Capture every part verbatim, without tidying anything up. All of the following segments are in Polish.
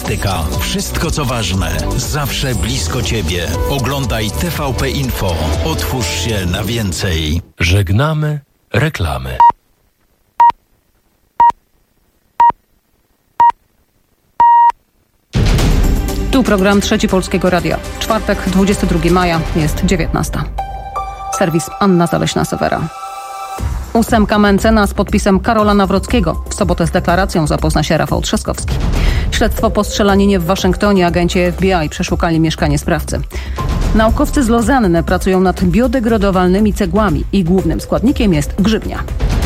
Turystyka. Wszystko co ważne. Zawsze blisko Ciebie. Oglądaj T V P Info. Otwórz się na więcej. Żegnamy reklamy. Tu program Trzeci Polskiego Radia. Czwartek, dwudziestego drugiego maja, jest dziewiętnasta. Serwis Anna Zaleśna-Sewera. Ósemka Mencena z podpisem Karola Nawrockiego. W sobotę z deklaracją zapozna się Rafał Trzaskowski. Śledztwo po strzelaninie w Waszyngtonie. Agenci F B I przeszukali mieszkanie sprawcy. Naukowcy z Lozanny pracują nad biodegradowalnymi cegłami. Ich głównym składnikiem jest grzybnia.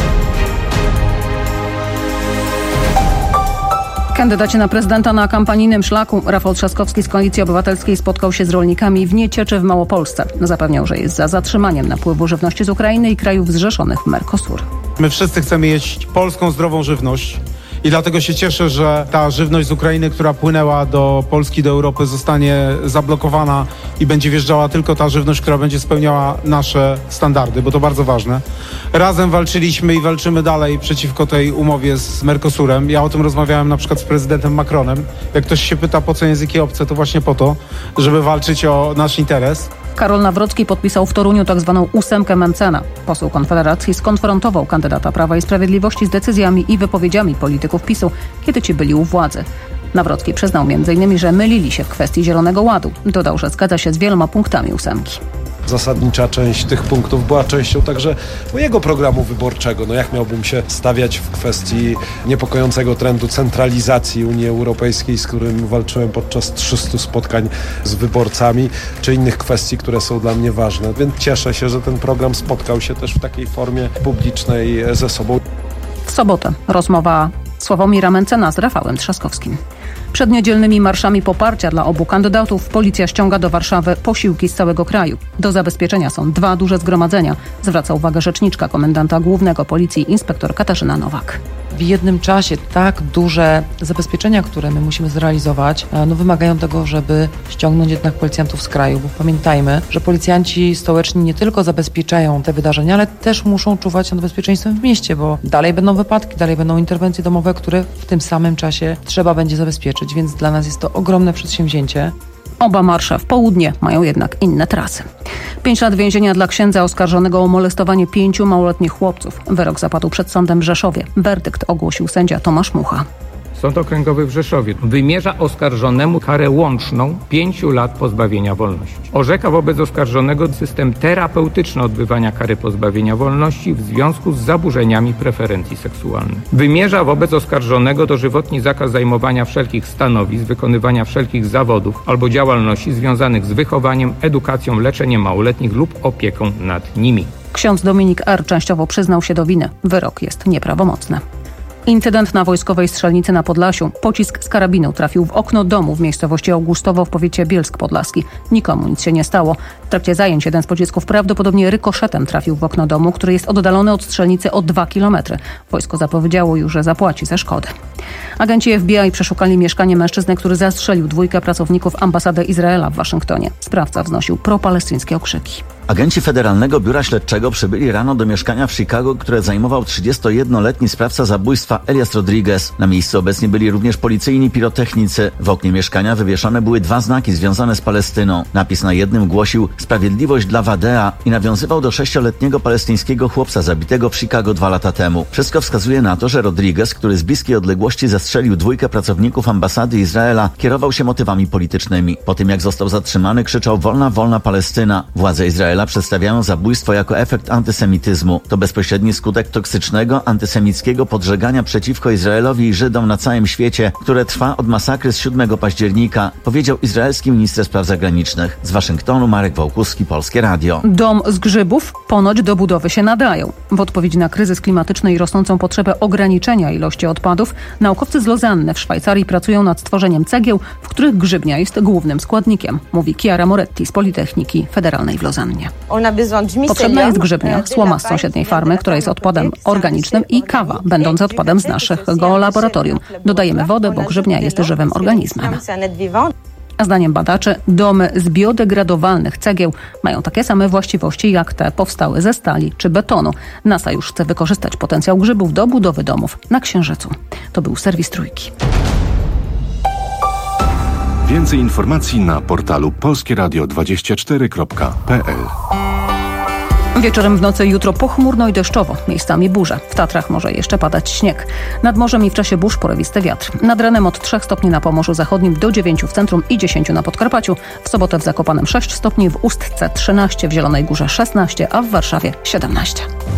Kandydaci na prezydenta na kampanijnym szlaku. Rafał Trzaskowski z Koalicji Obywatelskiej spotkał się z rolnikami w Niecieczy w Małopolsce. Zapewniał, że jest za zatrzymaniem napływu żywności z Ukrainy i krajów zrzeszonych w Mercosur. My wszyscy chcemy jeść polską, zdrową żywność. I dlatego się cieszę, że ta żywność z Ukrainy, która płynęła do Polski, do Europy, zostanie zablokowana i będzie wjeżdżała tylko ta żywność, która będzie spełniała nasze standardy, bo to bardzo ważne. Razem walczyliśmy i walczymy dalej przeciwko tej umowie z Mercosurem. Ja o tym rozmawiałem na przykład z prezydentem Macronem. Jak ktoś się pyta, po co języki obce, to właśnie po to, żeby walczyć o nasz interes. Karol Nawrocki podpisał w Toruniu tak zwaną ósemkę Mencena. Poseł Konfederacji skonfrontował kandydata Prawa i Sprawiedliwości z decyzjami i wypowiedziami polityków PiSu, kiedy ci byli u władzy. Nawrocki przyznał między innymi, że mylili się w kwestii Zielonego Ładu. Dodał, że zgadza się z wieloma punktami ósemki. Zasadnicza część tych punktów była częścią także mojego programu wyborczego. No jak miałbym się stawiać w kwestii niepokojącego trendu centralizacji Unii Europejskiej, z którym walczyłem podczas trzystu spotkań z wyborcami, czy innych kwestii, które są dla mnie ważne. Więc cieszę się, że ten program spotkał się też w takiej formie publicznej ze sobą. W sobotę rozmowa Sławomira Mencena z Rafałem Trzaskowskim. Przed niedzielnymi marszami poparcia dla obu kandydatów policja ściąga do Warszawy posiłki z całego kraju. Do zabezpieczenia są dwa duże zgromadzenia, zwraca uwagę rzeczniczka komendanta głównego policji inspektor Katarzyna Nowak. W jednym czasie tak duże zabezpieczenia, które my musimy zrealizować, no wymagają tego, żeby ściągnąć jednak policjantów z kraju, bo pamiętajmy, że policjanci stołeczni nie tylko zabezpieczają te wydarzenia, ale też muszą czuwać nad bezpieczeństwem w mieście, bo dalej będą wypadki, dalej będą interwencje domowe, które w tym samym czasie trzeba będzie zabezpieczyć, więc dla nas jest to ogromne przedsięwzięcie. Oba marsze w południe mają jednak inne trasy. Pięć lat więzienia dla księdza oskarżonego o molestowanie pięciu małoletnich chłopców. Wyrok zapadł przed sądem w Rzeszowie. Werdykt ogłosił sędzia Tomasz Mucha. Sąd Okręgowy w Rzeszowie wymierza oskarżonemu karę łączną pięciu lat pozbawienia wolności. Orzeka wobec oskarżonego system terapeutyczny odbywania kary pozbawienia wolności w związku z zaburzeniami preferencji seksualnych. Wymierza wobec oskarżonego dożywotni zakaz zajmowania wszelkich stanowisk, wykonywania wszelkich zawodów albo działalności związanych z wychowaniem, edukacją, leczeniem małoletnich lub opieką nad nimi. Ksiądz Dominik R. częściowo przyznał się do winy. Wyrok jest nieprawomocny. Incydent na Wojskowej Strzelnicy na Podlasiu. Pocisk z karabinu trafił w okno domu w miejscowości Augustowo w powiecie Bielsk Podlaski. Nikomu nic się nie stało. W trakcie zajęć jeden z pocisków prawdopodobnie rykoszetem trafił w okno domu, który jest oddalony od strzelnicy o dwa kilometry. Wojsko zapowiedziało już, że zapłaci za szkodę. Agenci F B I przeszukali mieszkanie mężczyzny, który zastrzelił dwójkę pracowników ambasady Izraela w Waszyngtonie. Sprawca wznosił propalestyńskie okrzyki. Agenci Federalnego Biura Śledczego przybyli rano do mieszkania w Chicago, które zajmował trzydziestojednoletni sprawca zabójstwa Elias Rodriguez. Na miejscu obecni byli również policyjni pirotechnicy. W oknie mieszkania wywieszone były dwa znaki związane z Palestyną. Napis na jednym głosił „Sprawiedliwość dla Wadea” i nawiązywał do sześcioletniego palestyńskiego chłopca zabitego w Chicago dwa lata temu. Wszystko wskazuje na to, że Rodriguez, który z bliskiej odległości zastrzelił dwójkę pracowników ambasady Izraela, kierował się motywami politycznymi. Po tym jak został zatrzymany, krzyczał „Wolna, wolna Palestyna”. Władze Izraela przedstawiają zabójstwo jako efekt antysemityzmu. To bezpośredni skutek toksycznego, antysemickiego podżegania przeciwko Izraelowi i Żydom na całym świecie, które trwa od masakry z siódmego października, powiedział izraelski minister spraw zagranicznych. Z Waszyngtonu Marek Wałkuski, Polskie Radio. Dom z grzybów ponoć do budowy się nadają. W odpowiedzi na kryzys klimatyczny i rosnącą potrzebę ograniczenia ilości odpadów, naukowcy z Lozanny w Szwajcarii pracują nad stworzeniem cegieł, w których grzybnia jest głównym składnikiem, mówi Chiara Moretti z Politechniki Federalnej w Lozannie. Potrzebna jest grzybnia, słoma z sąsiedniej farmy, która jest odpadem organicznym, i kawa, będąc odpadem z naszego laboratorium. Dodajemy wodę, bo grzybnia jest żywym organizmem. A zdaniem badaczy domy z biodegradowalnych cegieł mają takie same właściwości jak te powstałe ze stali czy betonu. NASA już chce wykorzystać potencjał grzybów do budowy domów na Księżycu. To był serwis Trójki. Więcej informacji na portalu polskie radio dwadzieścia cztery kropka p l. Wieczorem w nocy jutro pochmurno i deszczowo, miejscami burze. W Tatrach może jeszcze padać śnieg. Nad morzem i w czasie burz porywisty wiatr. Nad ranem od trzech stopni na Pomorzu Zachodnim do dziewięciu w centrum i dziesięciu na Podkarpaciu. W sobotę w Zakopanem sześć stopni, w Ustce trzynaście, w Zielonej Górze szesnaście, a w Warszawie siedemnaście.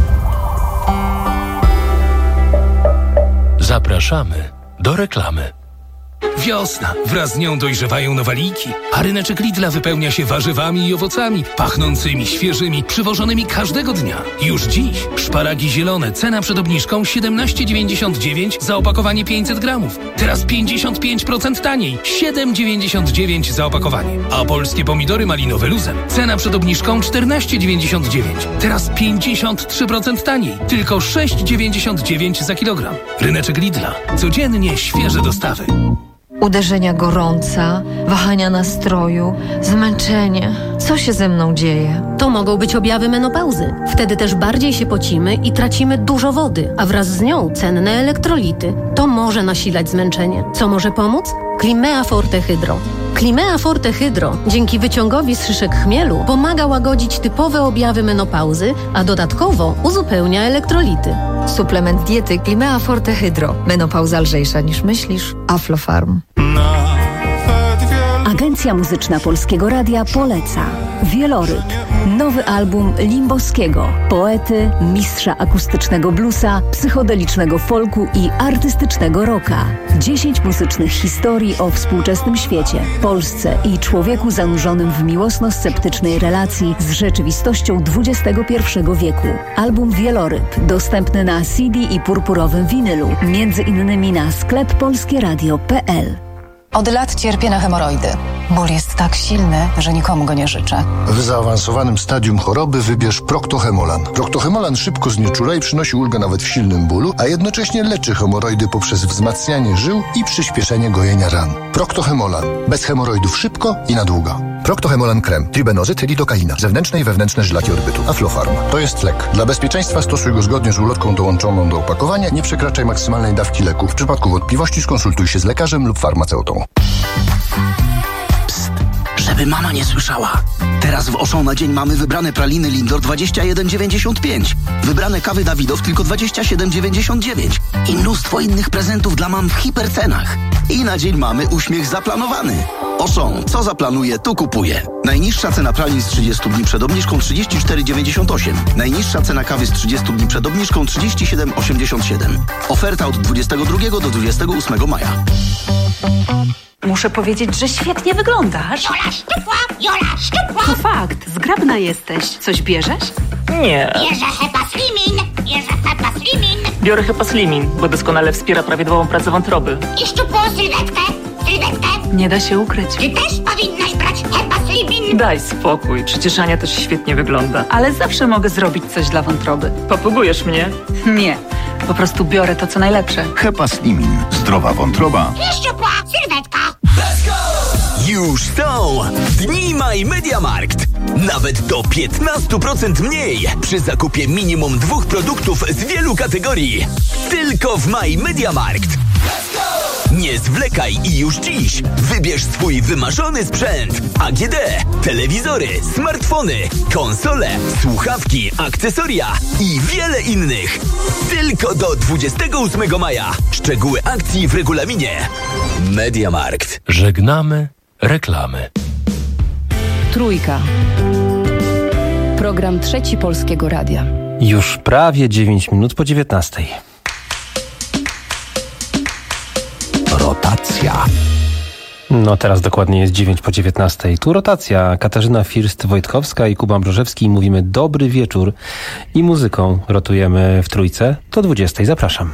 Zapraszamy do reklamy. Wiosna. Wraz z nią dojrzewają nowaliki, a ryneczek Lidla wypełnia się warzywami i owocami, pachnącymi, świeżymi, przywożonymi każdego dnia. Już dziś szparagi zielone, cena przed obniżką siedemnaście dziewięćdziesiąt dziewięć za opakowanie pięćset gramów. Teraz pięćdziesiąt pięć procent taniej, siedem dziewięćdziesiąt dziewięć za opakowanie. A polskie pomidory malinowe luzem, cena przed obniżką czternaście dziewięćdziesiąt dziewięć. Teraz pięćdziesiąt trzy procent taniej, tylko sześć dziewięćdziesiąt dziewięć za kilogram. Ryneczek Lidla. Codziennie świeże dostawy. Uderzenia gorąca, wahania nastroju, zmęczenie. Co się ze mną dzieje? To mogą być objawy menopauzy. Wtedy też bardziej się pocimy i tracimy dużo wody, a wraz z nią cenne elektrolity. To może nasilać zmęczenie. Co może pomóc? Climea Forte Hydro. Climea Forte Hydro dzięki wyciągowi z szyszek chmielu pomaga łagodzić typowe objawy menopauzy, a dodatkowo uzupełnia elektrolity. Suplement diety Climea Forte Hydro. Menopauza lżejsza niż myślisz. Aflofarm. Agencja Muzyczna Polskiego Radia poleca Wieloryb, nowy album Limbowskiego, poety, mistrza akustycznego bluesa, psychodelicznego folku i artystycznego rocka. Dziesięć muzycznych historii o współczesnym świecie, Polsce i człowieku zanurzonym w miłosno-sceptycznej relacji z rzeczywistością dwudziestego pierwszego wieku. Album Wieloryb dostępny na C D i purpurowym winylu, między innymi na sklep polskieradio kropka p l. Od lat cierpię na hemoroidy. Ból jest tak silny, że nikomu go nie życzę. W zaawansowanym stadium choroby wybierz Proctohemolan. Proctohemolan szybko znieczula i przynosi ulgę nawet w silnym bólu, a jednocześnie leczy hemoroidy poprzez wzmacnianie żył i przyspieszenie gojenia ran. Proctohemolan. Bez hemoroidów szybko i na długo. Proctohemolan krem. Tribenozyt, lidokaina. Zewnętrzne i wewnętrzne żylaki odbytu. Aflofarm. To jest lek. Dla bezpieczeństwa stosuj go zgodnie z ulotką dołączoną do opakowania. Nie przekraczaj maksymalnej dawki leku. W przypadku wątpliwości skonsultuj się z lekarzem lub farmaceutą. Psst, żeby mama nie słyszała. Teraz w Auchan na dzień mamy wybrane praliny Lindor dwadzieścia jeden dziewięćdziesiąt pięć. Wybrane kawy Dawidow tylko dwadzieścia siedem dziewięćdziesiąt dziewięć. I mnóstwo innych prezentów dla mam w hipercenach. I na dzień mamy uśmiech zaplanowany. Auchan, co zaplanuje, to kupuje. Najniższa cena pralin z trzydziestu dni przed obniżką trzydzieści cztery dziewięćdziesiąt osiem. Najniższa cena kawy z trzydziestu dni przed obniżką trzydzieści siedem osiemdziesiąt siedem. Oferta od dwudziestego drugiego do dwudziestego ósmego maja. Muszę powiedzieć, że świetnie wyglądasz. Jola szczupła, Jola szczupła. To fakt, zgrabna jesteś. Coś bierzesz? Nie. Bierze Hepaslimin, bierze Hepaslimin. Biorę Hepaslimin, bo doskonale wspiera prawidłową pracę wątroby. I szczupłą sylwetkę, sylwetkę. Nie da się ukryć. Ty też powinnaś brać Hepaslimin. Daj spokój, przecież Ania też świetnie wygląda. Ale zawsze mogę zrobić coś dla wątroby. Popugujesz mnie? Nie, po prostu biorę to, co najlepsze. Hepaslimin. Zdrowa wątroba. I szczupła sylwetka. Już są Dni My MediaMarkt. Nawet do piętnaście procent mniej przy zakupie minimum dwóch produktów z wielu kategorii. Tylko w My MediaMarkt. Nie zwlekaj i już dziś wybierz swój wymarzony sprzęt. A G D, telewizory, smartfony, konsole, słuchawki, akcesoria i wiele innych. Tylko do dwudziestego ósmego maja. Szczegóły akcji w regulaminie. MediaMarkt. Żegnamy reklamy. Trójka. Program Trzeci Polskiego Radia. Już prawie dziewięć minut po dziewiętnastej. Rotacja. No teraz dokładnie jest dziewięć po dziewiętnastej. Tu rotacja. Katarzyna First-Wojtkowska i Kuba Mrożewski. Mówimy dobry wieczór i muzyką rotujemy w Trójce. Do dwudziestej. Zapraszam.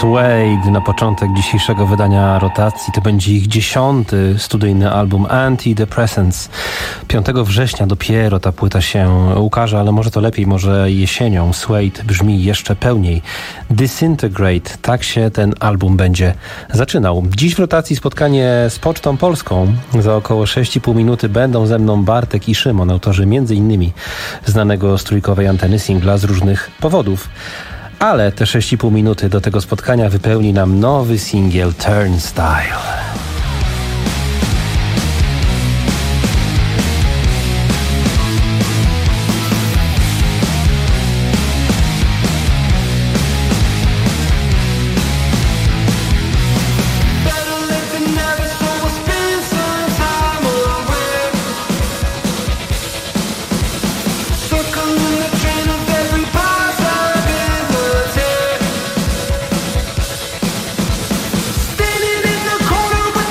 Suede na początek dzisiejszego wydania rotacji. To będzie ich dziesiąty studyjny album Antidepressants. piątego września dopiero ta płyta się ukaże, ale może to lepiej, może jesienią. Suede brzmi jeszcze pełniej. Disintegrate, tak się ten album będzie zaczynał. Dziś w rotacji spotkanie z Pocztą Polską. Za około sześć i pół minuty będą ze mną Bartek i Szymon, autorzy między innymi znanego z trójkowej anteny singla z różnych powodów. Ale te sześć i pół minuty do tego spotkania wypełni nam nowy singiel Turnstile. Standing in the corner.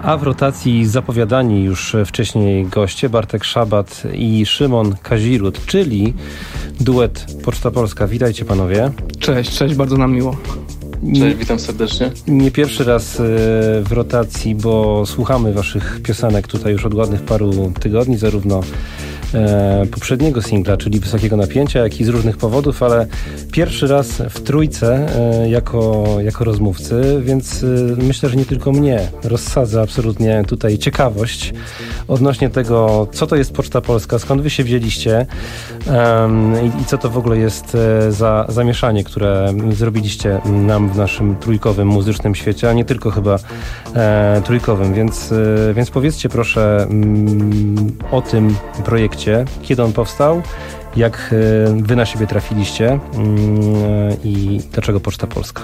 A w rotacji zapowiadani już wcześniej goście Bartek Szabat i Szymon Kazirut, czyli duet Poczta Polska. Witajcie panowie. Cześć, cześć, bardzo nam miło. Cześć, witam serdecznie. Nie pierwszy raz w rotacji, bo słuchamy waszych piosenek tutaj już od ładnych paru tygodni, zarówno e, poprzedniego singla, czyli Wysokiego Napięcia, jak i z różnych powodów, ale pierwszy raz w trójce e, jako, jako rozmówcy, więc e, myślę, że nie tylko mnie rozsadza absolutnie tutaj ciekawość odnośnie tego, co to jest Poczta Polska, skąd wy się wzięliście e, i, i co to w ogóle jest e, za zamieszanie, które zrobiliście nam w naszym trójkowym muzycznym świecie, a nie tylko chyba e, trójkowym, więc, e, więc powiedzcie proszę mm, o tym projekcie, kiedy on powstał, jak e, wy na siebie trafiliście mm, i dlaczego Poczta Polska?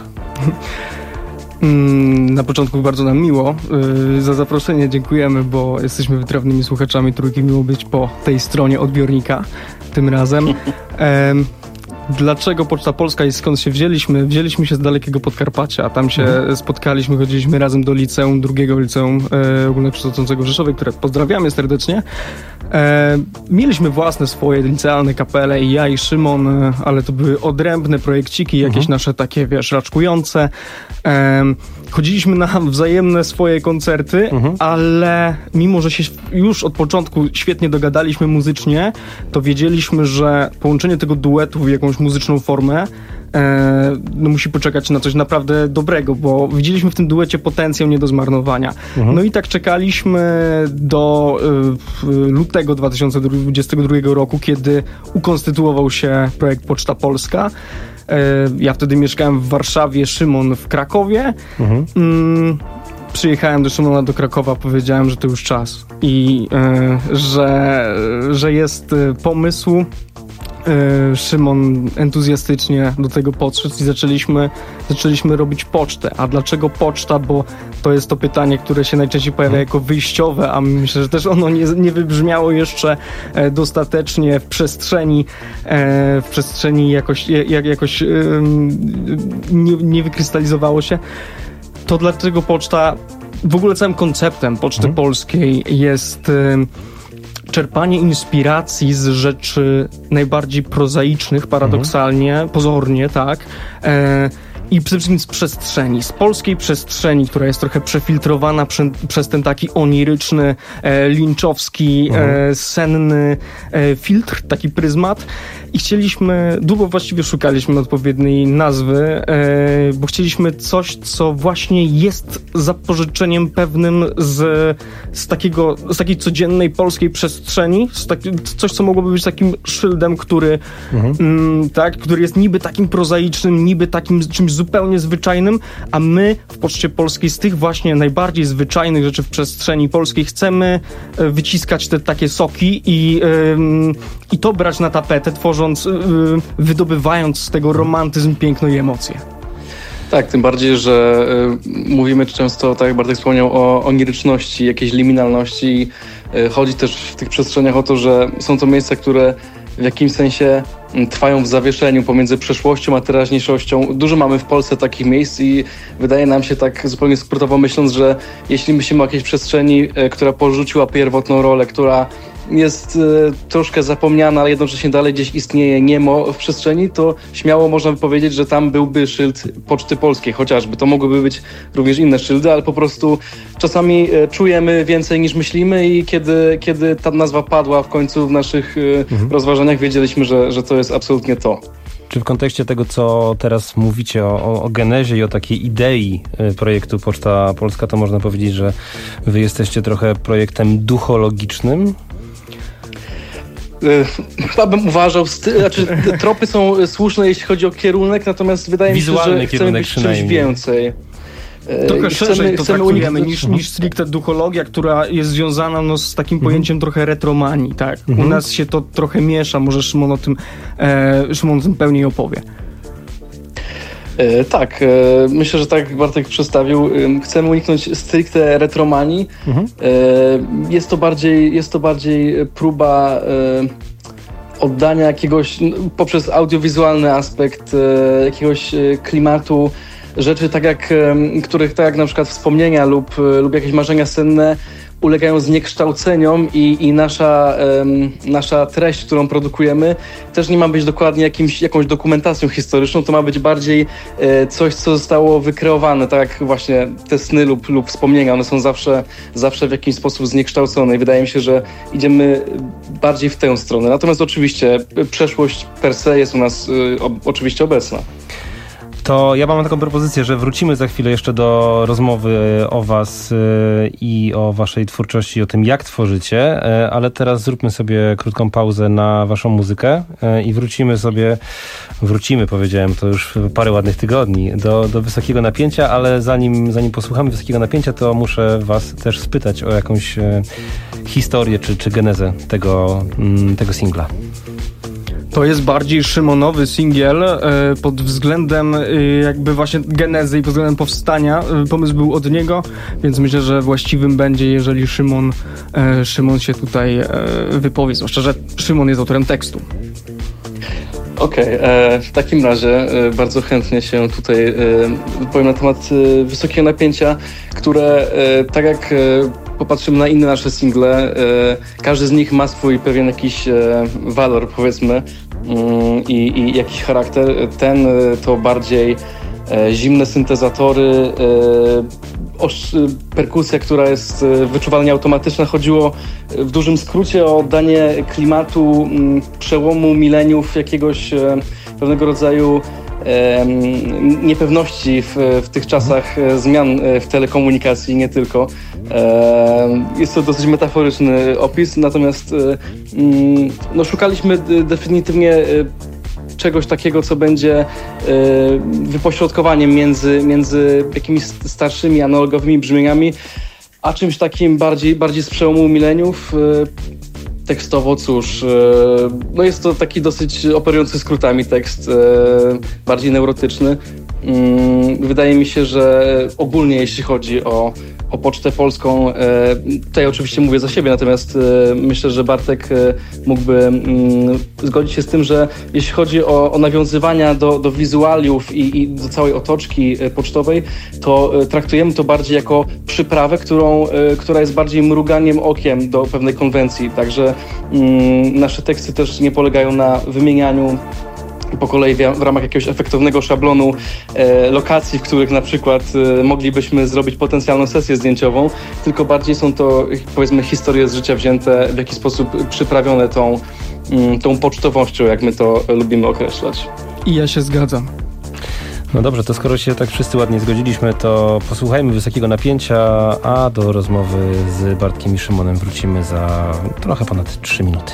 Na początku bardzo nam miło yy, za zaproszenie, dziękujemy, bo jesteśmy wytrawnymi słuchaczami trójki, miło być po tej stronie odbiornika tym razem. Ehm, Dlaczego Poczta Polska i skąd się wzięliśmy? Wzięliśmy się z dalekiego Podkarpacia. Tam się mhm. spotkaliśmy, chodziliśmy razem do liceum, drugiego liceum e, ogólnokształcącego w Rzeszowie, które pozdrawiamy serdecznie. E, mieliśmy własne swoje licealne kapele i ja i Szymon, e, ale to były odrębne projekciki, jakieś mhm. nasze takie, wiesz, raczkujące. E, chodziliśmy na wzajemne swoje koncerty, mhm. ale mimo, że się już od początku świetnie dogadaliśmy muzycznie, to wiedzieliśmy, że połączenie tego duetu w jakąś muzyczną formę e, no musi poczekać na coś naprawdę dobrego, bo widzieliśmy w tym duecie potencjał nie do zmarnowania. Mhm. No i tak czekaliśmy do e, lutego dwa tysiące dwudziestego drugiego roku, kiedy ukonstytuował się projekt Poczta Polska. E, ja wtedy mieszkałem w Warszawie, Szymon w Krakowie. Mhm. Mm, Przyjechałem do Szymona do Krakowa, powiedziałem, że to już czas i e, że, że jest pomysł. Szymon entuzjastycznie do tego podszedł i zaczęliśmy, zaczęliśmy robić pocztę. A dlaczego poczta? Bo to jest to pytanie, które się najczęściej pojawia jako wyjściowe, a myślę, że też ono nie, nie wybrzmiało jeszcze dostatecznie w przestrzeni, w przestrzeni jakoś, jak, jakoś nie, nie wykrystalizowało się. To dlaczego poczta, w ogóle całym konceptem Poczty hmm. Polskiej jest czerpanie inspiracji z rzeczy najbardziej prozaicznych, paradoksalnie, mhm. pozornie, tak, e, i przede wszystkim z przestrzeni, z polskiej przestrzeni, która jest trochę przefiltrowana prze, przez ten taki oniryczny, e, linczowski, mhm. e, senny e, filtr, taki pryzmat. I chcieliśmy, długo właściwie szukaliśmy odpowiedniej nazwy, e, bo chcieliśmy coś, co właśnie jest zapożyczeniem pewnym z, z, takiego, z takiej codziennej polskiej przestrzeni, z taki, coś, co mogłoby być takim szyldem, który, mhm. m, tak, który jest niby takim prozaicznym, niby takim czymś zupełnie zwyczajnym, a my w Poczcie Polskiej z tych właśnie najbardziej zwyczajnych rzeczy w przestrzeni polskiej chcemy wyciskać te takie soki i, ym, i to brać na tapetę, tworząc, yy, wydobywając z tego romantyzm, piękno i emocje. Tak, tym bardziej, że y, mówimy często, tak jak Bartek wspomniał, o oniryczności, jakiejś liminalności. Y, chodzi też w tych przestrzeniach o to, że są to miejsca, które w jakimś sensie trwają w zawieszeniu pomiędzy przeszłością a teraźniejszością. Dużo mamy w Polsce takich miejsc i wydaje nam się tak zupełnie skrótowo myśląc, że jeśli myślimy o jakiejś przestrzeni, która porzuciła pierwotną rolę, która jest e, troszkę zapomniana, ale jednocześnie dalej gdzieś istnieje niemo w przestrzeni, to śmiało można by powiedzieć, że tam byłby szyld Poczty Polskiej, chociażby. To mogłyby być również inne szyldy, ale po prostu czasami e, czujemy więcej niż myślimy i kiedy, kiedy ta nazwa padła w końcu w naszych e, mhm. rozważaniach, wiedzieliśmy, że, że to jest absolutnie to. Czy w kontekście tego, co teraz mówicie o, o, o genezie i o takiej idei projektu Poczta Polska, to można powiedzieć, że wy jesteście trochę projektem duchologicznym? Chyba bym uważał, styl, znaczy tropy są słuszne, jeśli chodzi o kierunek, natomiast wydaje mi się, że chcemy być czymś więcej. Trochę chcemy, szerzej to chcemy traktujemy niż, niż stricte duchologia, która jest związana no, z takim mhm. pojęciem trochę retromanii. Tak? Mhm. U nas się to trochę miesza, może Szymon o tym, e, Szymon o tym pełniej opowie. E, tak, e, myślę, że tak jak Bartek przedstawił, e, chcemy uniknąć stricte retromanii. Mhm. E, jest to bardziej, jest to bardziej próba e, oddania jakiegoś, poprzez audiowizualny aspekt, e, jakiegoś klimatu rzeczy, tak jak, których tak jak na przykład wspomnienia lub, lub jakieś marzenia senne ulegają zniekształceniom i, i nasza, um, nasza treść, którą produkujemy, też nie ma być dokładnie jakimś, jakąś dokumentacją historyczną, to ma być bardziej e, coś, co zostało wykreowane, tak jak właśnie te sny lub, lub wspomnienia, one są zawsze, zawsze w jakiś sposób zniekształcone i wydaje mi się, że idziemy bardziej w tę stronę. Natomiast oczywiście przeszłość per se jest u nas e, o, oczywiście obecna. To ja mam taką propozycję, że wrócimy za chwilę jeszcze do rozmowy o was i o waszej twórczości, o tym, jak tworzycie, ale teraz zróbmy sobie krótką pauzę na waszą muzykę i wrócimy sobie, wrócimy, powiedziałem, to już parę ładnych tygodni, do, do Wysokiego Napięcia, ale zanim, zanim posłuchamy Wysokiego Napięcia, to muszę was też spytać o jakąś historię czy, czy genezę tego, tego singla. To jest bardziej Szymonowy singiel e, pod względem e, jakby właśnie genezy i pod względem powstania. E, pomysł był od niego, więc myślę, że właściwym będzie, jeżeli Szymon, e, Szymon się tutaj e, wypowie, zwłaszcza, że Szymon jest autorem tekstu. Okej, okay, w takim razie e, bardzo chętnie się tutaj e, wypowiem na temat e, Wysokiego Napięcia, które e, tak jak e, popatrzymy na inne nasze single, e, każdy z nich ma swój pewien jakiś e, walor, powiedzmy, mm, i, i jakiś charakter. Ten e, to bardziej e, zimne syntezatory, e, osz, perkusja, która jest e, wyczuwalnie automatyczna. Chodziło w dużym skrócie o danie klimatu m, przełomu mileniów, jakiegoś e, pewnego rodzaju niepewności w, w tych czasach zmian w telekomunikacji, nie tylko. Jest to dosyć metaforyczny opis, natomiast no, szukaliśmy definitywnie czegoś takiego, co będzie wypośrodkowaniem między, między jakimiś starszymi, analogowymi brzmieniami, a czymś takim bardziej, bardziej z przełomu mileniów. Tekstowo, cóż, no jest to taki dosyć operujący skrótami tekst, bardziej neurotyczny. Wydaje mi się, że ogólnie jeśli chodzi o, o Pocztę Polską, tutaj oczywiście mówię za siebie, natomiast myślę, że Bartek mógłby zgodzić się z tym, że jeśli chodzi o, o nawiązywania do, do wizualiów i, i do całej otoczki pocztowej, to traktujemy to bardziej jako przyprawę, którą, która jest bardziej mruganiem okiem do pewnej konwencji. Także nasze teksty też nie polegają na wymienianiu po kolei w ramach jakiegoś efektownego szablonu e, lokacji, w których na przykład e, moglibyśmy zrobić potencjalną sesję zdjęciową, tylko bardziej są to, powiedzmy, historie z życia wzięte, w jakiś sposób przyprawione tą, m, tą pocztowością, jak my to lubimy określać. I ja się zgadzam. No dobrze, to skoro się tak wszyscy ładnie zgodziliśmy, to posłuchajmy Wysokiego Napięcia, a do rozmowy z Bartkiem i Szymonem wrócimy za trochę ponad trzy minuty.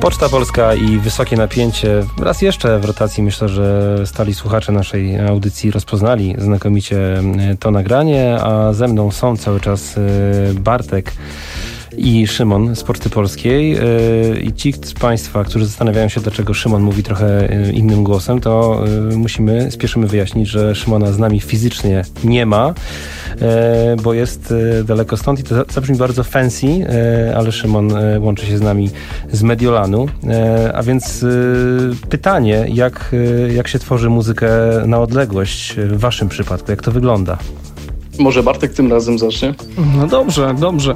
Poczta Polska i Wysokie Napięcie. Raz jeszcze w rotacji myślę, że stali słuchacze naszej audycji rozpoznali znakomicie to nagranie, a ze mną są cały czas Bartek i Szymon z Poczty Polskiej. I ci z Państwa, którzy zastanawiają się, dlaczego Szymon mówi trochę innym głosem, to musimy, spieszymy wyjaśnić, że Szymona z nami fizycznie nie ma, bo jest daleko stąd i to zabrzmi bardzo fancy, ale Szymon łączy się z nami z Mediolanu. A więc pytanie, jak, jak się tworzy muzykę na odległość w waszym przypadku? Jak to wygląda? Może Bartek tym razem zacznie? No dobrze, dobrze.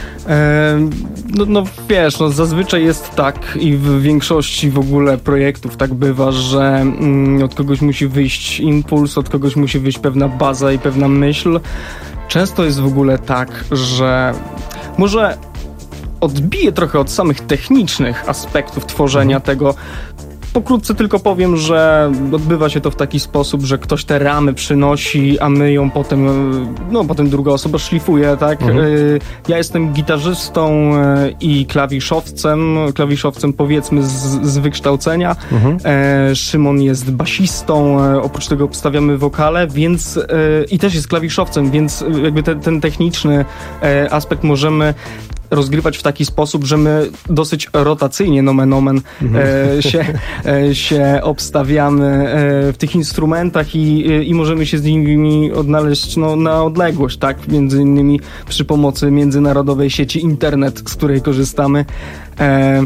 No, no wiesz, no zazwyczaj jest tak i w większości w ogóle projektów tak bywa, że mm, od kogoś musi wyjść impuls, od kogoś musi wyjść pewna baza i pewna myśl. Często jest w ogóle tak, że może odbije trochę od samych technicznych aspektów tworzenia mhm. tego. Pokrótce tylko powiem, że odbywa się to w taki sposób, że ktoś te ramy przynosi, a my ją potem, no potem druga osoba szlifuje, tak? Mhm. Ja jestem gitarzystą i klawiszowcem, klawiszowcem powiedzmy z, z wykształcenia. Mhm. Szymon jest basistą, oprócz tego obstawiamy wokale, więc i też jest klawiszowcem, więc jakby ten, ten techniczny aspekt możemy rozgrywać w taki sposób, że my dosyć rotacyjnie, nomen omen, mhm. e, się, e, się obstawiamy e, w tych instrumentach i, i możemy się z nimi odnaleźć no, na odległość, tak? Między innymi przy pomocy międzynarodowej sieci internet, z której korzystamy. E,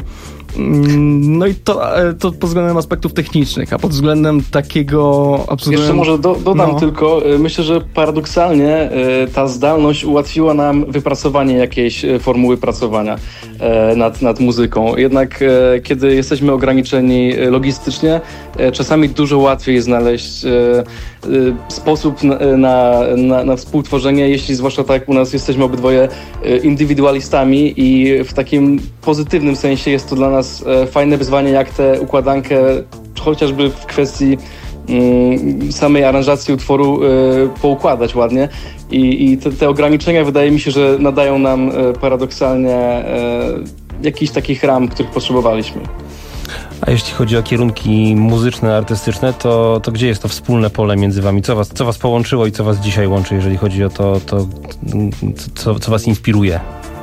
No i to, to pod względem aspektów technicznych, a pod względem takiego... Absolutnie... Jeszcze może do, dodam no. tylko, myślę, że paradoksalnie ta zdolność ułatwiła nam wypracowanie jakiejś formuły pracowania nad, nad muzyką. Jednak kiedy jesteśmy ograniczeni logistycznie, czasami dużo łatwiej znaleźć sposób na, na, na współtworzenie, jeśli zwłaszcza tak u nas jesteśmy obydwoje indywidualistami i w takim pozytywnym sensie jest to dla nas fajne wyzwanie, jak tę układankę chociażby w kwestii mm, samej aranżacji utworu y, poukładać ładnie i, i te, te ograniczenia wydaje mi się, że nadają nam y, paradoksalnie y, jakichś takich ram, których potrzebowaliśmy. A jeśli chodzi o kierunki muzyczne, artystyczne, to, to gdzie jest to wspólne pole między wami? Co was, co was połączyło i co was dzisiaj łączy, jeżeli chodzi o to, to co, co was inspiruje?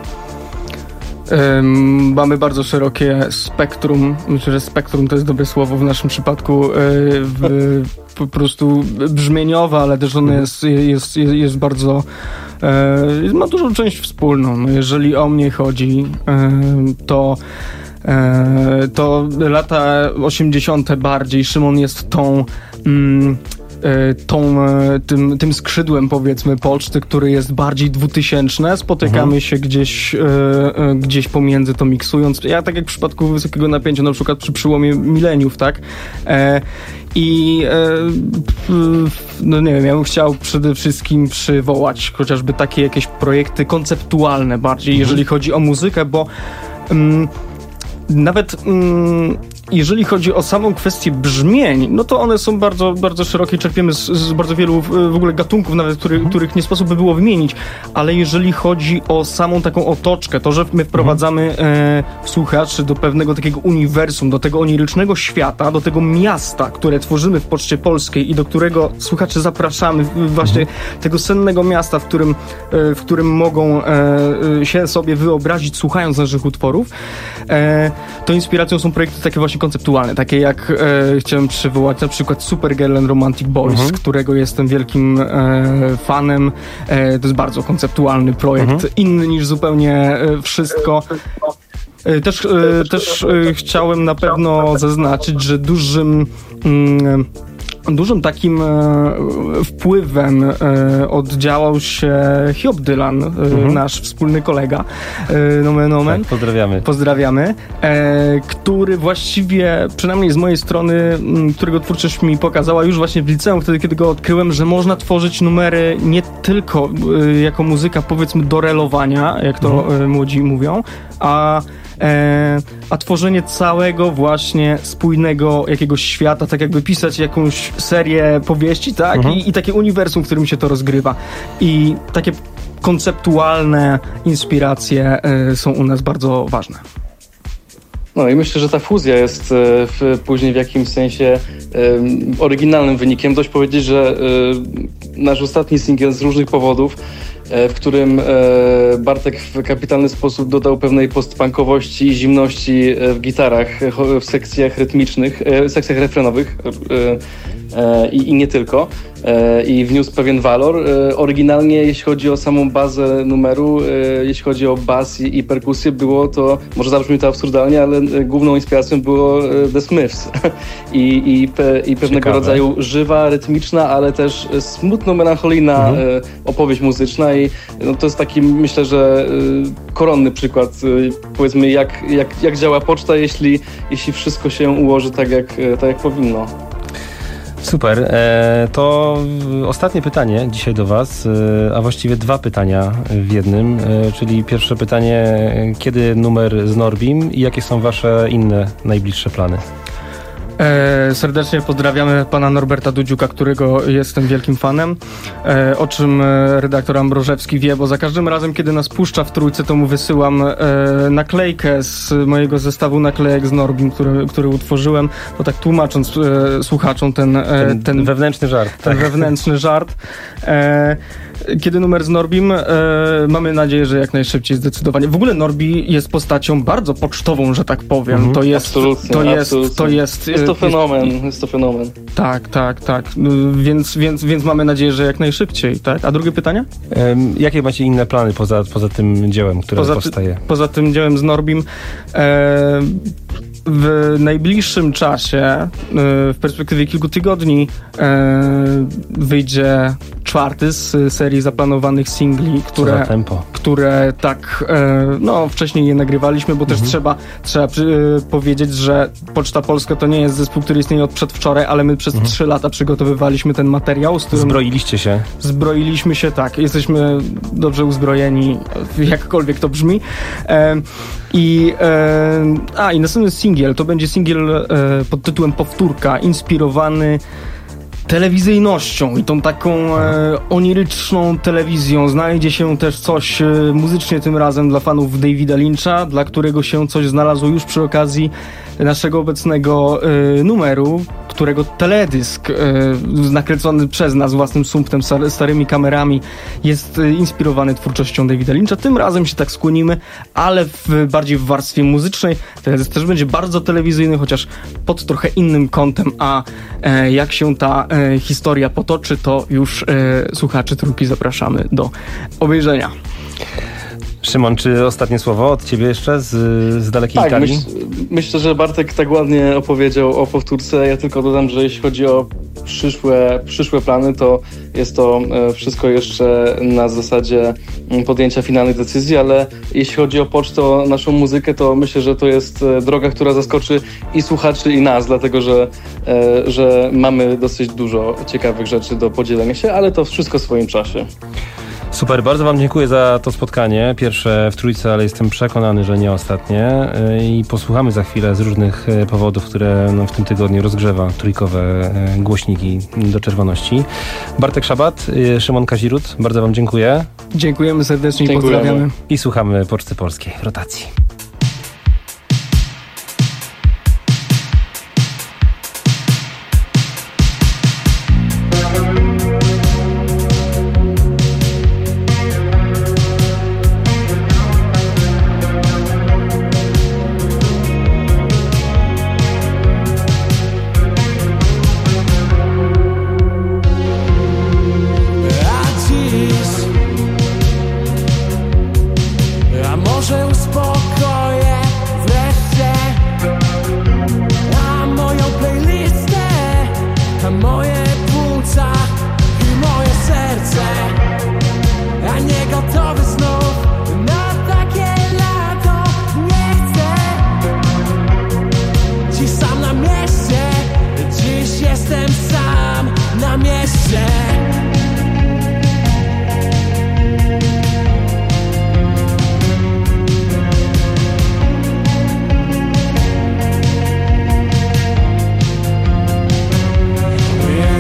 Um, mamy bardzo szerokie spektrum, myślę, że spektrum to jest dobre słowo w naszym przypadku, yy, w, po prostu brzmieniowe, ale też ono jest, jest, jest, jest bardzo, yy, ma dużą część wspólną. No, jeżeli o mnie chodzi, yy, to yy, to lata osiemdziesiąte bardziej, Szymon jest tą mm, Tą, tym, tym skrzydłem powiedzmy poczty, który jest bardziej dwutysięczne. Spotykamy mhm. się gdzieś, e, gdzieś pomiędzy to miksując. Ja tak jak w przypadku Wysokiego Napięcia, na przykład przy przełomie mileniów, tak? E, I e, no nie wiem, ja bym chciał przede wszystkim przywołać chociażby takie jakieś projekty konceptualne bardziej, mhm. jeżeli chodzi o muzykę, bo mm, nawet mm, jeżeli chodzi o samą kwestię brzmień, no to one są bardzo, bardzo szerokie, czerpiemy z, z bardzo wielu w ogóle gatunków, nawet który, mhm. których nie sposób by było wymienić, ale jeżeli chodzi o samą taką otoczkę, to, że my wprowadzamy mhm. e, słuchaczy do pewnego takiego uniwersum, do tego onirycznego świata, do tego miasta, które tworzymy w Poczcie Polskiej i do którego słuchaczy zapraszamy, właśnie mhm. tego sennego miasta, w którym, e, w którym mogą e, się sobie wyobrazić, słuchając naszych utworów, e, to inspiracją są projekty takie właśnie konceptualne, takie jak e, chciałem przywołać na przykład Supergirl and Romantic Boys, mhm. którego jestem wielkim e, fanem. E, to jest bardzo konceptualny projekt, mhm. inny niż zupełnie e, wszystko. E, też e, też e, chciałem na pewno zaznaczyć, że dużym mm, Dużym takim e, wpływem e, oddziałał się Hiob Dylan, e, mhm. nasz wspólny kolega, e, nomen omen. Tak, pozdrawiamy. Pozdrawiamy, e, który właściwie, przynajmniej z mojej strony, m, którego twórczość mi pokazała już właśnie w liceum, wtedy kiedy go odkryłem, że można tworzyć numery nie tylko e, jako muzyka powiedzmy do relowania, jak to mhm. e, młodzi mówią, a E, a tworzenie całego właśnie spójnego jakiegoś świata, tak jakby pisać jakąś serię powieści, tak? Mhm. I, i takie uniwersum, w którym się to rozgrywa. I takie konceptualne inspiracje e, są u nas bardzo ważne. No i myślę, że ta fuzja jest w, później w jakimś sensie um, oryginalnym wynikiem. Dość powiedzieć, że um, nasz ostatni singiel z różnych powodów, w którym Bartek w kapitalny sposób dodał pewnej postpunkowości i zimności w gitarach, w sekcjach rytmicznych, w sekcjach refrenowych i, i nie tylko. I wniósł pewien walor. Oryginalnie, jeśli chodzi o samą bazę numeru, jeśli chodzi o bas i, i perkusję, było to, może zabrzmi to absurdalnie, ale główną inspiracją było The Smiths. I, i, pe, i pewnego Ciekawe. rodzaju żywa, rytmiczna, ale też smutno-melancholijna mhm. opowieść muzyczna. I no, to jest taki, myślę, że koronny przykład, powiedzmy, jak, jak, jak działa poczta, jeśli, jeśli wszystko się ułoży tak, jak, tak, jak powinno. Super. E, to ostatnie pytanie dzisiaj do Was, e, a właściwie dwa pytania w jednym, e, czyli pierwsze pytanie, kiedy numer z Norbim i jakie są Wasze inne najbliższe plany? E, serdecznie pozdrawiamy pana Norberta Dudziuka, którego jestem wielkim fanem, e, o czym redaktor Ambrożewski wie, bo za każdym razem, kiedy nas puszcza w Trójce, to mu wysyłam e, naklejkę z mojego zestawu naklejek z Norbim, który, który utworzyłem, to tak tłumacząc e, słuchaczom ten, e, ten, ten wewnętrzny żart. Ten tak. wewnętrzny żart. E, Kiedy numer z Norbim, e, mamy nadzieję, że jak najszybciej zdecydowanie. W ogóle Norbi jest postacią bardzo pocztową, że tak powiem. Mhm. To jest, absolutnie, to jest, absolutnie. to jest, jest to fenomen, jest, jest to fenomen. Tak, tak, tak. Więc, więc, więc mamy nadzieję, że jak najszybciej, tak? A drugie pytanie? Um, jakie macie inne plany poza, poza tym dziełem, które poza powstaje? Ty, poza tym dziełem z Norbim. E, W najbliższym czasie, w perspektywie kilku tygodni, wyjdzie czwarty z serii zaplanowanych singli, które, które tak, no wcześniej je nagrywaliśmy, bo mhm. też trzeba, trzeba powiedzieć, że Poczta Polska to nie jest zespół, który istnieje od przedwczoraj, ale my przez trzy mhm. lata przygotowywaliśmy ten materiał, z którym... Zbroiliście się. Zbroiliśmy się, tak. Jesteśmy dobrze uzbrojeni, jakkolwiek to brzmi. I, a, i następny singiel, to będzie singiel pod tytułem Powtórka, inspirowany telewizyjnością i tą taką e, oniryczną telewizją. Znajdzie się też coś e, muzycznie tym razem dla fanów Davida Lyncha, dla którego się coś znalazło już przy okazji naszego obecnego e, numeru, którego teledysk e, nakręcony przez nas własnym sumptem, star, starymi kamerami jest e, inspirowany twórczością Davida Lyncha. Tym razem się tak skłonimy, ale w, bardziej w warstwie muzycznej. Teledysk też będzie bardzo telewizyjny, chociaż pod trochę innym kątem, a e, jak się ta e, historia potoczy, to już e, słuchaczy Trójki zapraszamy do obejrzenia. Szymon, czy ostatnie słowo od ciebie jeszcze z, z dalekiej tak, Italii? Myśl, myślę, że Bartek tak ładnie opowiedział o powtórce. Ja tylko dodam, że jeśli chodzi o przyszłe, przyszłe plany, to jest to wszystko jeszcze na zasadzie podjęcia finalnych decyzji, ale jeśli chodzi o pocztę, o naszą muzykę, to myślę, że to jest droga, która zaskoczy i słuchaczy, i nas, dlatego że, że mamy dosyć dużo ciekawych rzeczy do podzielenia się, ale to wszystko w swoim czasie. Super, bardzo wam dziękuję za to spotkanie. Pierwsze w Trójce, ale jestem przekonany, że nie ostatnie. I posłuchamy za chwilę z różnych powodów, które no, w tym tygodniu rozgrzewa trójkowe głośniki do czerwoności. Bartek Szabat, Szymon Kazirut, bardzo wam dziękuję. Dziękujemy serdecznie i pozdrawiamy. I słuchamy Poczty Polskiej w rotacji. Yeah.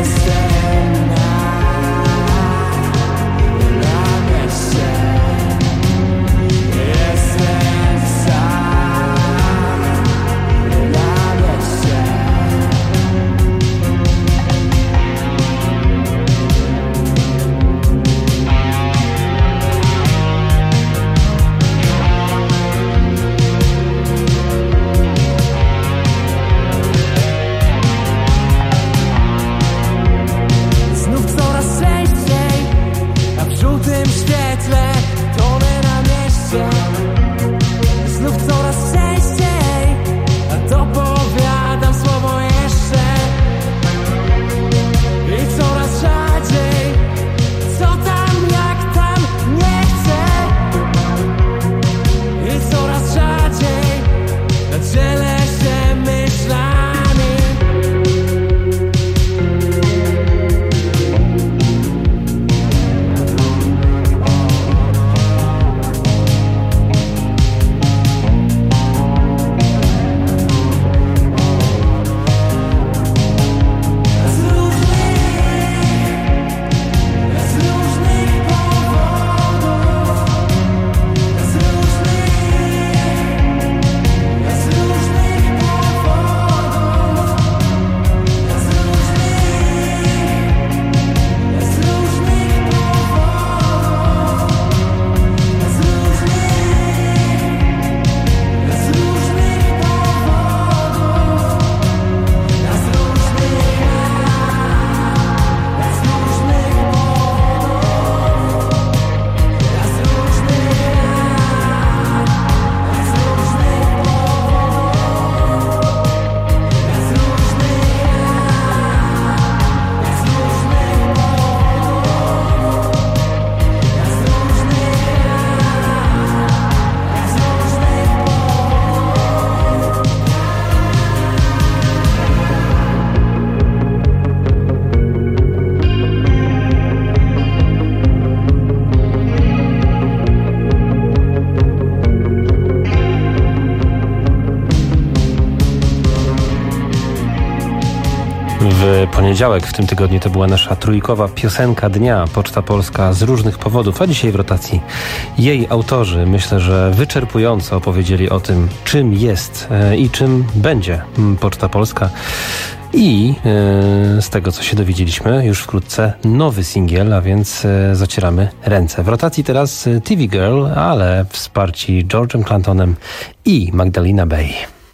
W poniedziałek w tym tygodniu to była nasza trójkowa piosenka dnia, Poczta Polska z różnych powodów, a dzisiaj w rotacji jej autorzy, myślę, że wyczerpująco opowiedzieli o tym, czym jest i czym będzie Poczta Polska. I yy, z tego, co się dowiedzieliśmy, już wkrótce nowy singiel, a więc yy, zacieramy ręce. W rotacji teraz T V Girl, ale wsparci George'em Clantonem i Magdalena Bay.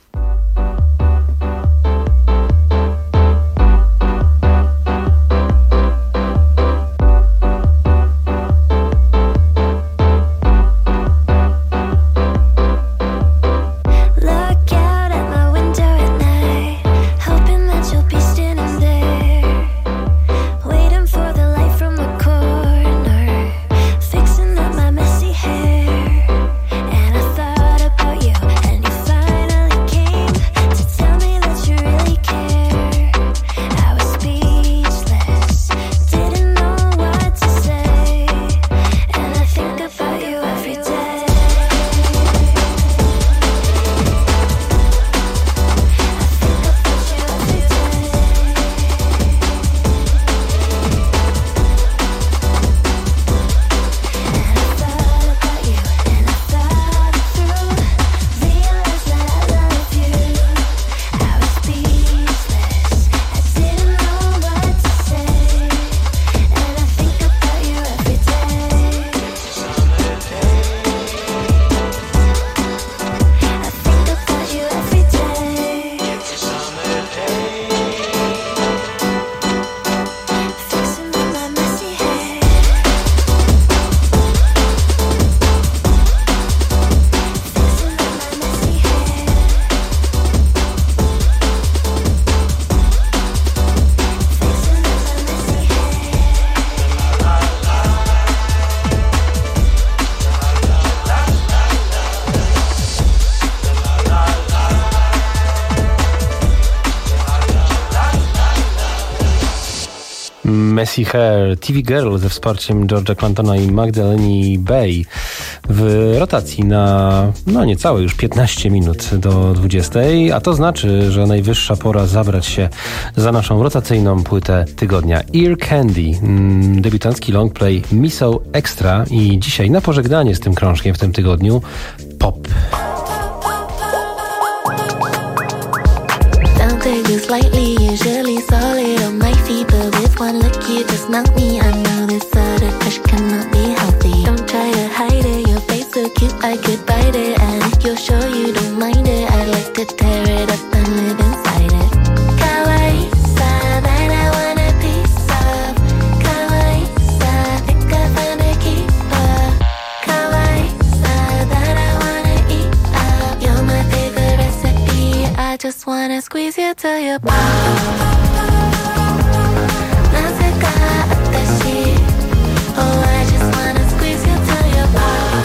Messy Hair, T V Girl ze wsparciem George'a Clantona i Magdaleny Bay w rotacji na no niecałe już piętnaście minut do dwudziestej, a to znaczy, że najwyższa pora zabrać się za naszą rotacyjną płytę tygodnia. Ear Candy, mm, debiutancki longplay Miso Extra i dzisiaj na pożegnanie z tym krążkiem w tym tygodniu pop. Don't take this lightly, usually solid on my feet, but with one look you just knock me. I know this other touch cannot be healthy. Don't try to hide it, your face so cute I could bite it. And if you're sure you don't mind it, I'd like to tear it up and live inside it. Kawaii-sa, that I want a piece of. Kawaii-sa, think I found a keeper. Kawaii-sa, that I wanna eat up. You're my favorite recipe, I just wanna squeeze you till you're pop. Oh, I just wanna squeeze you till you're pop.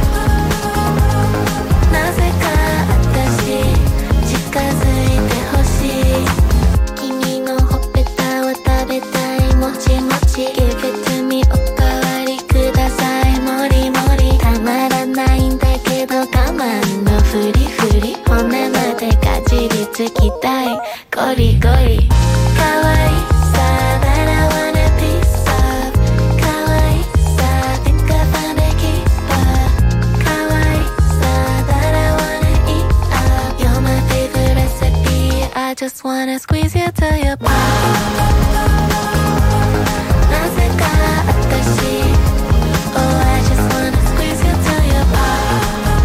Nazeka atashi, chikazuite hoshii. Kimi no hoppeta wo tabetai, mochi mochi. Give it to me, okawari kudasai, mori mori. Tamaranai n da kedo, gaman no furi furi. Hone made kajiri tsukitai, gori gori. Kawaii-sa, that I want a piece of. Kawaii-sa, think I found a keeper. Kawaii-sa, that I wanna eat up. You're my favorite recipe, I just wanna squeeze you till you're pop. Nazeka atashi, oh I just wanna squeeze you till you're pop.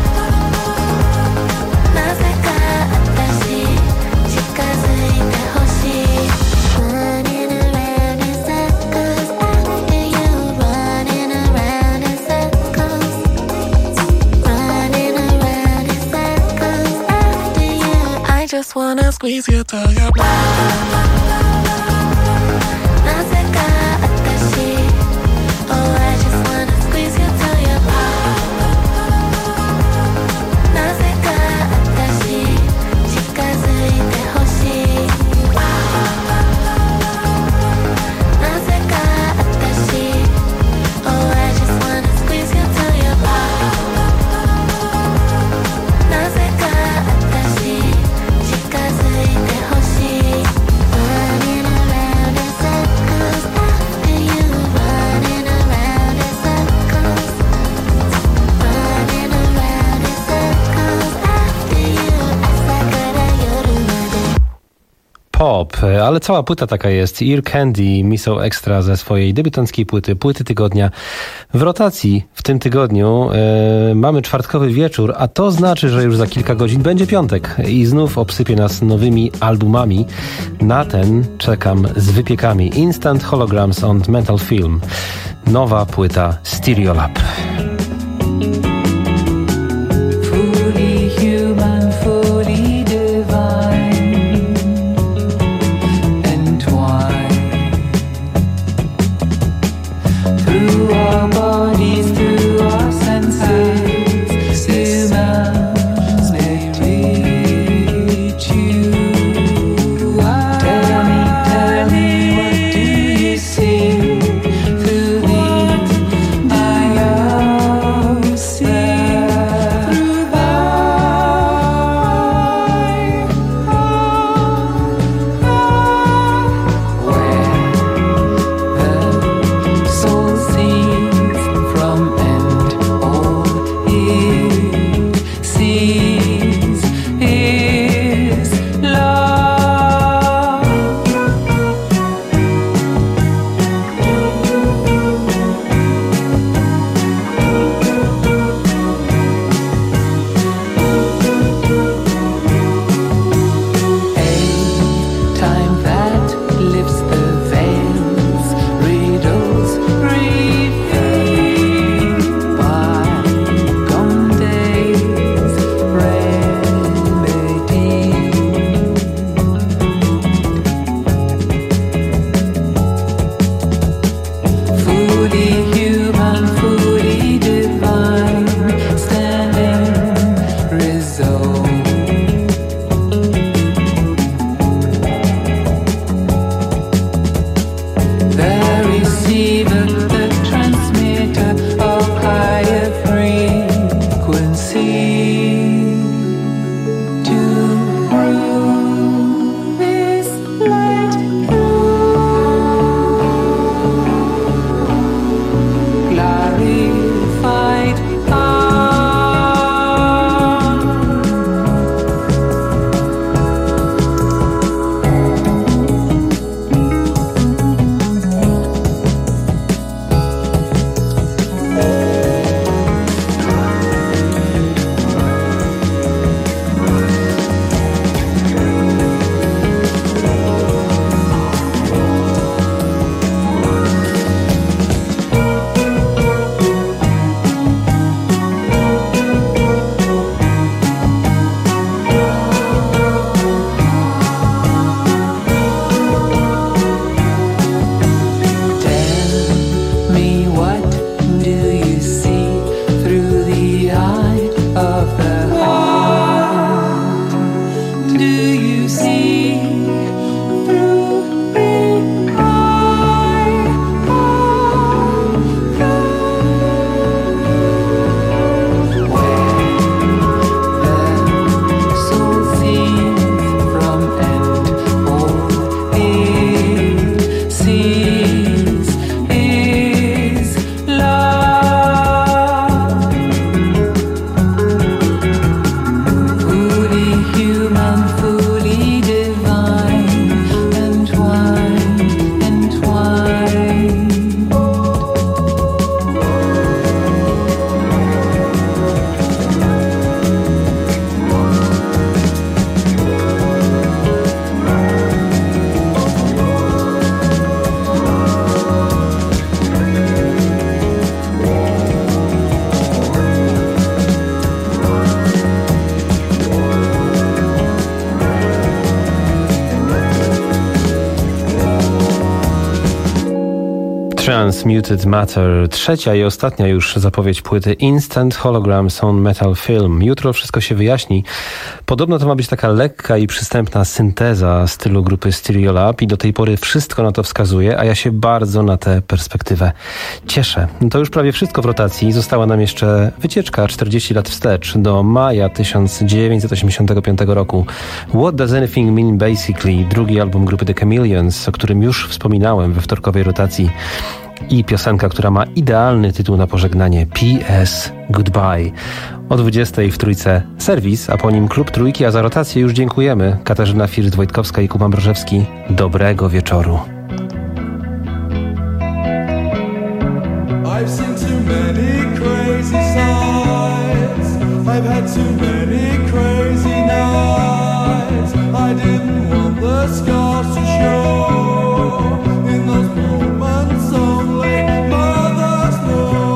Nazeka atashi, chikazuite hoshii. Running around in circles after you, running around in circles. Running around in circles after you. I just wanna squeeze you till you're pop. Nazeka atashi, oh I just wanna squeeze you till you're pop. Nazeka atashi, chikazuite hoshii. Nazeka atashi, oh I just wanna squeeze you till you're pop. Nazeka atashi, chikazuite hoshii. pop, ale cała płyta taka jest. Ear Candy, Miso Extra ze swojej debiutanckiej płyty, płyty tygodnia. W rotacji w tym tygodniu e, mamy czwartkowy wieczór, a to znaczy, że już za kilka godzin będzie piątek i znów obsypie nas nowymi albumami. Na ten czekam z wypiekami. Instant Holograms on Metal Film. Nowa płyta Stereolab. Fully human, fully divine, entwined through our bodies, through our senses, humans may reach you. Tell me, tell me, what do you see through these eyes? Transmuted Matter, trzecia i ostatnia już zapowiedź płyty Instant Holograms on Metal Film. Jutro wszystko się wyjaśni. Podobno to ma być taka lekka i przystępna synteza stylu grupy Stereolab i do tej pory wszystko na to wskazuje, a ja się bardzo na tę perspektywę cieszę. To już prawie wszystko w rotacji. Została nam jeszcze wycieczka czterdzieści lat wstecz do maja tysiąc dziewięćset osiemdziesiątego piątego roku. What Does Anything Mean Basically, drugi album grupy The Chameleons, o którym już wspominałem we wtorkowej rotacji. I piosenka, która ma idealny tytuł na pożegnanie, P S Goodbye. O dwudziestej w Trójce serwis, a po nim Klub Trójki, a za rotację już dziękujemy. Katarzyna First-Wojtkowska i Kuba Mrożewski. Dobrego wieczoru. I've seen too many crazy sights. I've had too many crazy nights. I didn't want the scars to show. In those moments only mothers know.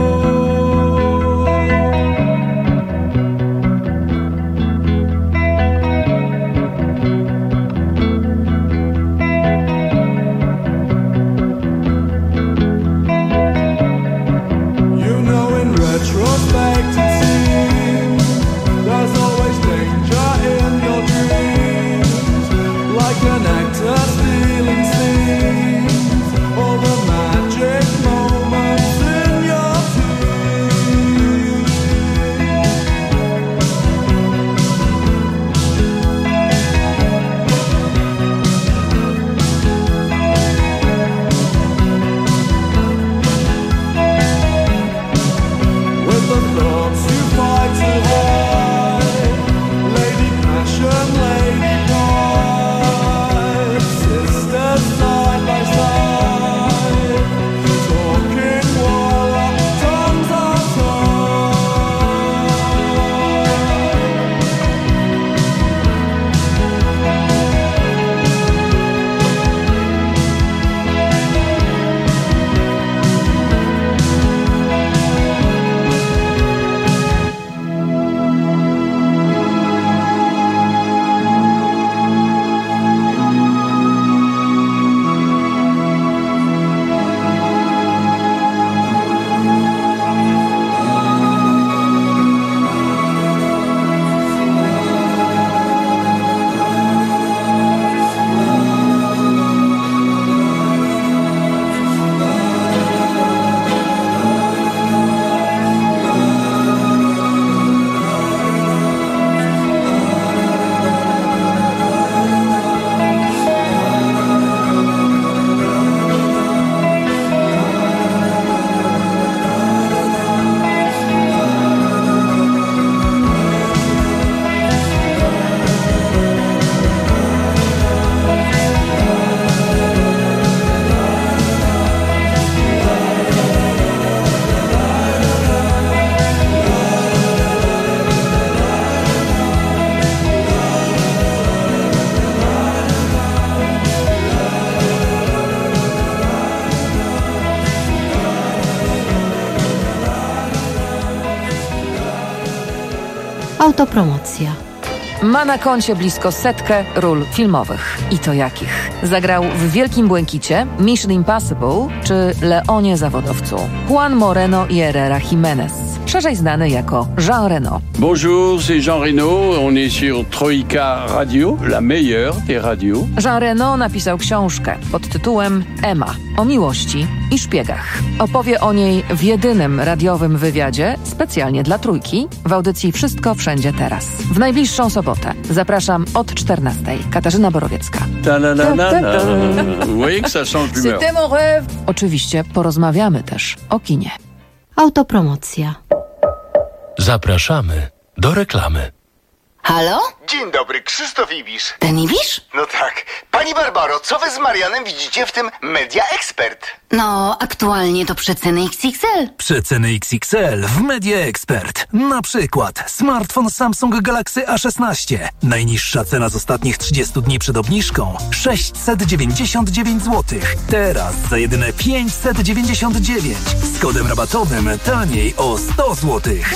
You know, in retrospect it seems there's always danger in your dreams. Like an actor stealing scenes, all the magic moments in your teens. With the thoughts you fight to hide, lady passion, lady pride, sisters side by side, talking while our tongues are Autopromocja. Ma na koncie blisko setkę ról filmowych. I to jakich? Zagrał w Wielkim Błękicie, Mission Impossible czy Leonie Zawodowcu. Juan Moreno y Herrera Jiménez, szerzej znany jako Jean Reno. Bonjour, c'est Jean Reno. On est sur Troika Radio, la meilleure des radios. Jean Reno napisał książkę pod tytułem Emma o miłości i szpiegach. Opowie o niej w jedynym radiowym wywiadzie specjalnie dla Trójki w audycji Wszystko Wszędzie Teraz. W najbliższą sobotę. Zapraszam od czternastej. Katarzyna Borowiecka. Ta la la la la. Vous voyez que ça change d'humeur. C'était mon rêve. Oczywiście porozmawiamy też o kinie. Autopromocja. Zapraszamy do reklamy. Halo? Dzień dobry, Krzysztof Ibisz. Ten Ibisz? No tak. Pani Barbaro, co wy z Marianem widzicie w tym Media Expert? No, aktualnie to przeceny X X L. Przeceny X X L w Media Expert. Na przykład smartfon Samsung Galaxy A szesnaście. Najniższa cena z ostatnich trzydziestu dni przed obniżką sześćset dziewięćdziesiąt dziewięć złotych. Teraz za jedyne pięćset dziewięćdziesiąt dziewięć. Z kodem rabatowym taniej o sto złotych.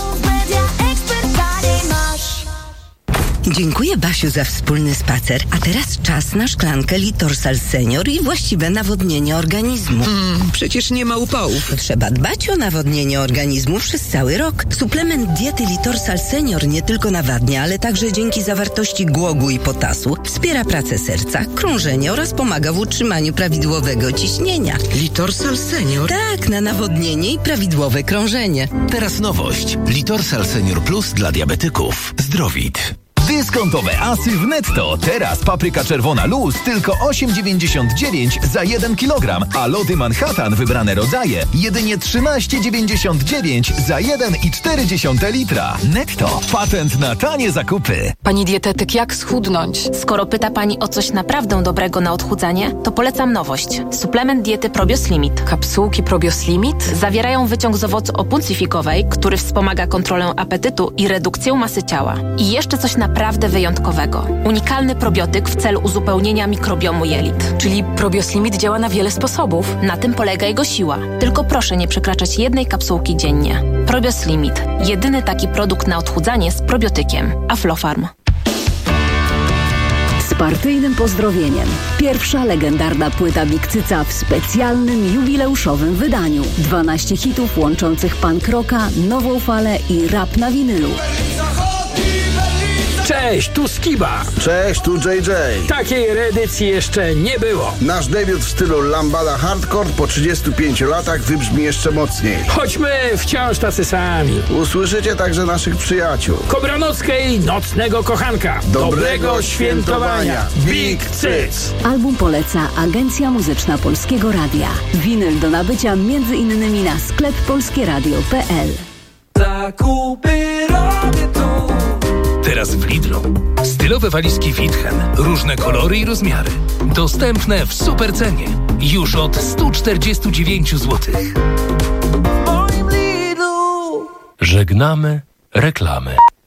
Dziękuję, Basiu, za wspólny spacer. A teraz czas na szklankę Litorsal Senior i właściwe nawodnienie organizmu. Mm, przecież nie ma upałów. Trzeba dbać o nawodnienie organizmu przez cały rok. Suplement diety Litorsal Senior nie tylko nawadnia, ale także dzięki zawartości głogu i potasu wspiera pracę serca, krążenie oraz pomaga w utrzymaniu prawidłowego ciśnienia. Litorsal Senior? Tak, na nawodnienie i prawidłowe krążenie. Teraz nowość. Litorsal Senior Plus dla diabetyków. Zdrowit. Dyskontowe asy w Netto. Teraz papryka czerwona luz tylko osiem dziewięćdziesiąt dziewięć za jeden kilogram, a lody Manhattan wybrane rodzaje jedynie trzynaście dziewięćdziesiąt dziewięć za jeden i cztery dziesiąte litra. Netto. Patent na tanie zakupy. Pani dietetyk, jak schudnąć? Skoro pyta Pani o coś naprawdę dobrego na odchudzanie, to polecam nowość. Suplement diety Probios Limit. Kapsułki Probios Limit? Zawierają wyciąg z owocu opulsifikowej, który wspomaga kontrolę apetytu i redukcję masy ciała. I jeszcze coś naprawdę wyjątkowego. Unikalny probiotyk w celu uzupełnienia mikrobiomu jelit. Czyli Probios Limit działa na wiele sposobów. Na tym polega jego siła. Tylko proszę nie przekraczać jednej kapsułki dziennie. Probios Limit. Jedyny taki produkt na odchudzanie z probiotykiem. Aflofarm. Z partyjnym pozdrowieniem. Pierwsza legendarna płyta Big Cyca w specjalnym, jubileuszowym wydaniu. dwanaście hitów łączących punk rocka, nową falę i rap na winylu. Cześć, tu Skiba. Cześć, tu J J. Takiej reedycji jeszcze nie było. Nasz debiut w stylu lambada hardcore po trzydziestu pięciu latach wybrzmi jeszcze mocniej. Choćmy wciąż tacy sami. Usłyszycie także naszych przyjaciół. Kobranockiej Nocnego Kochanka. Dobrego, Dobrego świętowania. Big Cyc. Album poleca Agencja Muzyczna Polskiego Radia. Winyl do nabycia między innymi na sklep polskieradio kropka p l. Zakupy robię tu. Teraz w Lidlu. Stylowe walizki Witchen. Różne kolory i rozmiary. Dostępne w super cenie. Już od sto czterdzieści dziewięć złotych. Żegnamy reklamy.